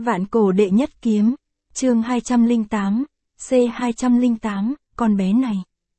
Vạn cổ đệ nhất kiếm, chương 208, C208, con bé này.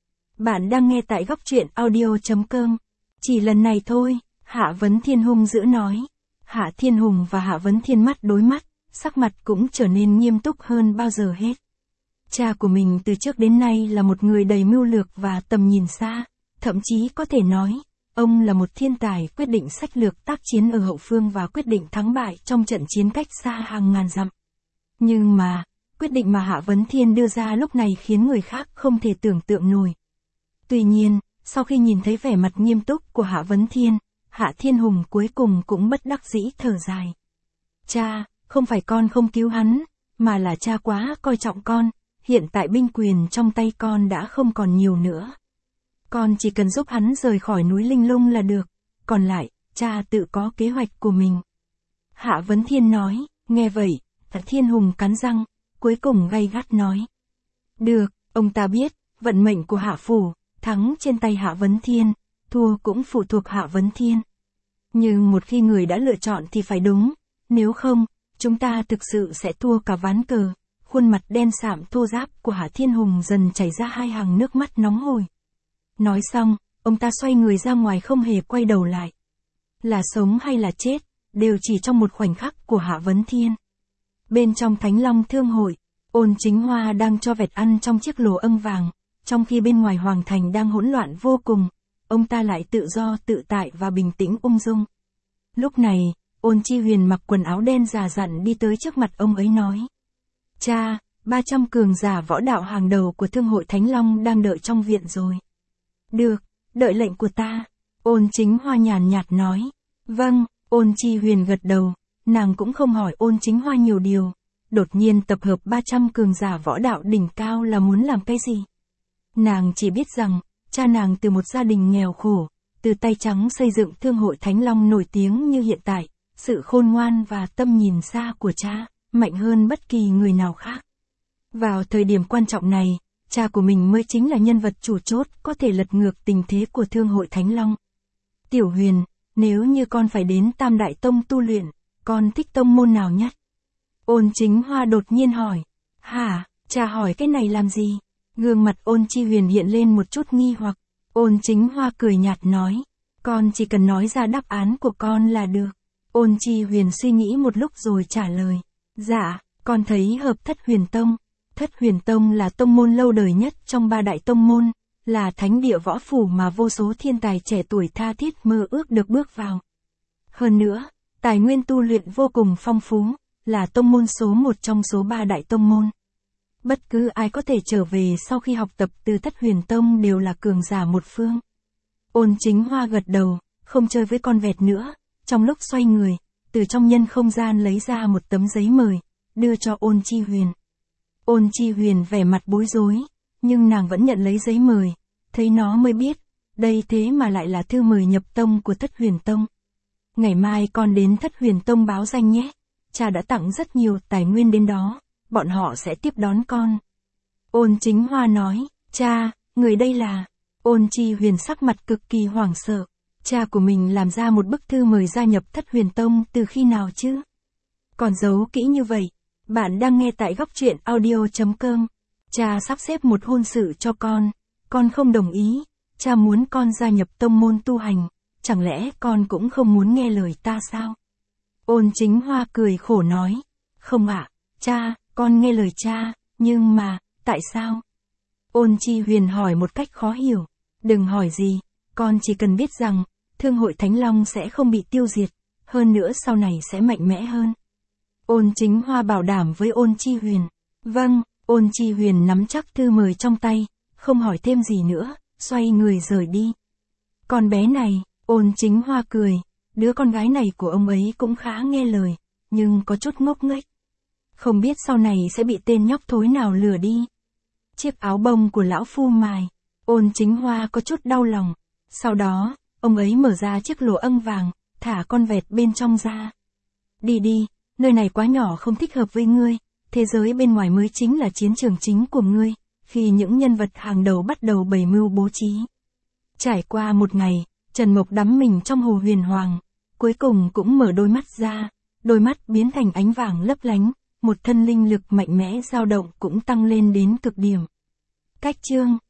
Bạn đang nghe tại góc truyện audio.com. Chỉ lần này thôi, Hạ Vấn Thiên hung dữ nói. Hạ Thiên Hùng và Hạ Vấn Thiên mắt đối mắt, sắc mặt cũng trở nên nghiêm túc hơn bao giờ hết. Cha của mình từ trước đến nay là một người đầy mưu lược và tầm nhìn xa, thậm chí có thể nói, ông là một thiên tài quyết định sách lược tác chiến ở hậu phương và quyết định thắng bại trong trận chiến cách xa hàng ngàn dặm. Nhưng mà, quyết định mà Hạ Vấn Thiên đưa ra lúc này khiến người khác không thể tưởng tượng nổi. Tuy nhiên, sau khi nhìn thấy vẻ mặt nghiêm túc của Hạ Vấn Thiên, Hạ Thiên Hùng cuối cùng cũng bất đắc dĩ thở dài. Cha, không phải con không cứu hắn, mà là cha quá coi trọng con, hiện tại binh quyền trong tay con đã không còn nhiều nữa. Con chỉ cần giúp hắn rời khỏi núi Linh Lung là được, còn lại, cha tự có kế hoạch của mình. Hạ Vấn Thiên nói, nghe vậy, Hạ Thiên Hùng cắn răng, cuối cùng gay gắt nói. Được, ông ta biết, vận mệnh của Hạ Phủ, thắng trên tay Hạ Vấn Thiên, thua cũng phụ thuộc Hạ Vấn Thiên. Nhưng một khi người đã lựa chọn thì phải đúng, nếu không, chúng ta thực sự sẽ thua cả ván cờ. Khuôn mặt đen sạm thô ráp của Hạ Thiên Hùng dần chảy ra hai hàng nước mắt nóng hổi. Nói xong, ông ta xoay người ra ngoài không hề quay đầu lại. Là sống hay là chết, đều chỉ trong một khoảnh khắc của Hạ Vấn Thiên. Bên trong Thánh Long Thương Hội, Ôn Chính Hoa đang cho vẹt ăn trong chiếc lồ âng vàng, trong khi bên ngoài Hoàng Thành đang hỗn loạn vô cùng, ông ta lại tự do tự tại và bình tĩnh ung dung. Lúc này, Ôn Chi Huyền mặc quần áo đen già dặn đi tới trước mặt ông ấy nói. Cha, 300 cường giả võ đạo hàng đầu của Thương hội Thánh Long đang đợi trong viện rồi. Được, đợi lệnh của ta. Ôn Chính Hoa nhàn nhạt nói. Vâng, Ôn Chi Huyền gật đầu, nàng cũng không hỏi Ôn Chính Hoa nhiều điều. Đột nhiên tập hợp 300 cường giả võ đạo đỉnh cao là muốn làm cái gì? Nàng chỉ biết rằng, cha nàng từ một gia đình nghèo khổ, từ tay trắng xây dựng Thương hội Thánh Long nổi tiếng như hiện tại, sự khôn ngoan và tâm nhìn xa của cha, mạnh hơn bất kỳ người nào khác. Vào thời điểm quan trọng này, cha của mình mới chính là nhân vật chủ chốt có thể lật ngược tình thế của Thương hội Thánh Long. Tiểu Huyền, nếu như con phải đến Tam Đại Tông tu luyện, con thích tông môn nào nhất? Ôn Chính Hoa đột nhiên hỏi. Hả, cha hỏi cái này làm gì? Gương mặt Ôn Chi Huyền hiện lên một chút nghi hoặc. Ôn Chính Hoa cười nhạt nói. Con chỉ cần nói ra đáp án của con là được. Ôn Chi Huyền suy nghĩ một lúc rồi trả lời. Dạ, con thấy hợp Thất Huyền Tông. Thất Huyền Tông là tông môn lâu đời nhất trong 3 đại tông môn, là thánh địa võ phủ mà vô số thiên tài trẻ tuổi tha thiết mơ ước được bước vào. Hơn nữa, tài nguyên tu luyện vô cùng phong phú, là tông môn số 1 trong số 3 đại tông môn. Bất cứ ai có thể trở về sau khi học tập từ Thất Huyền Tông đều là cường giả một phương. Ôn Chính Hoa gật đầu, không chơi với con vẹt nữa, trong lúc xoay người, từ trong nhân không gian lấy ra một tấm giấy mời, đưa cho Ôn Chi Huyền. Ôn Chi Huyền vẻ mặt bối rối, nhưng nàng vẫn nhận lấy giấy mời, thấy nó mới biết, đây thế mà lại là thư mời nhập tông của Thất Huyền Tông. Ngày mai con đến Thất Huyền Tông báo danh nhé, cha đã tặng rất nhiều tài nguyên đến đó, bọn họ sẽ tiếp đón con. Ôn Chính Hoa nói, cha, người đây là... Ôn Chi Huyền sắc mặt cực kỳ hoảng sợ, cha của mình làm ra một bức thư mời gia nhập Thất Huyền Tông từ khi nào chứ? Còn giấu kỹ như vậy. Bạn đang nghe tại góc truyện audio.com. Cha sắp xếp một hôn sự cho con không đồng ý, cha muốn con gia nhập tông môn tu hành, chẳng lẽ con cũng không muốn nghe lời ta sao? Ôn Chính Hoa cười khổ nói, không ạ, cha, con nghe lời cha, nhưng mà, tại sao? Ôn Chi Huyền hỏi một cách khó hiểu, đừng hỏi gì, con chỉ cần biết rằng, Thương hội Thánh Long sẽ không bị tiêu diệt, hơn nữa sau này sẽ mạnh mẽ hơn. Ôn Chính Hoa bảo đảm với Ôn Chi Huyền. Vâng, Ôn Chi Huyền nắm chắc thư mời trong tay, không hỏi thêm gì nữa, xoay người rời đi. Con bé này, Ôn Chính Hoa cười, đứa con gái này của ông ấy cũng khá nghe lời, nhưng có chút ngốc nghếch. Không biết sau này sẽ bị tên nhóc thối nào lừa đi. Chiếc áo bông của lão phu mài, Ôn Chính Hoa có chút đau lòng. Sau đó, ông ấy mở ra chiếc lồ âng vàng, thả con vẹt bên trong ra. Đi đi. Nơi này quá nhỏ không thích hợp với ngươi, thế giới bên ngoài mới chính là chiến trường chính của ngươi, khi những nhân vật hàng đầu bắt đầu bày mưu bố trí. Trải qua một ngày, Trần Mộc đắm mình trong hồ huyền hoàng, cuối cùng cũng mở đôi mắt ra, đôi mắt biến thành ánh vàng lấp lánh, một thân linh lực mạnh mẽ dao động cũng tăng lên đến cực điểm. Cách chương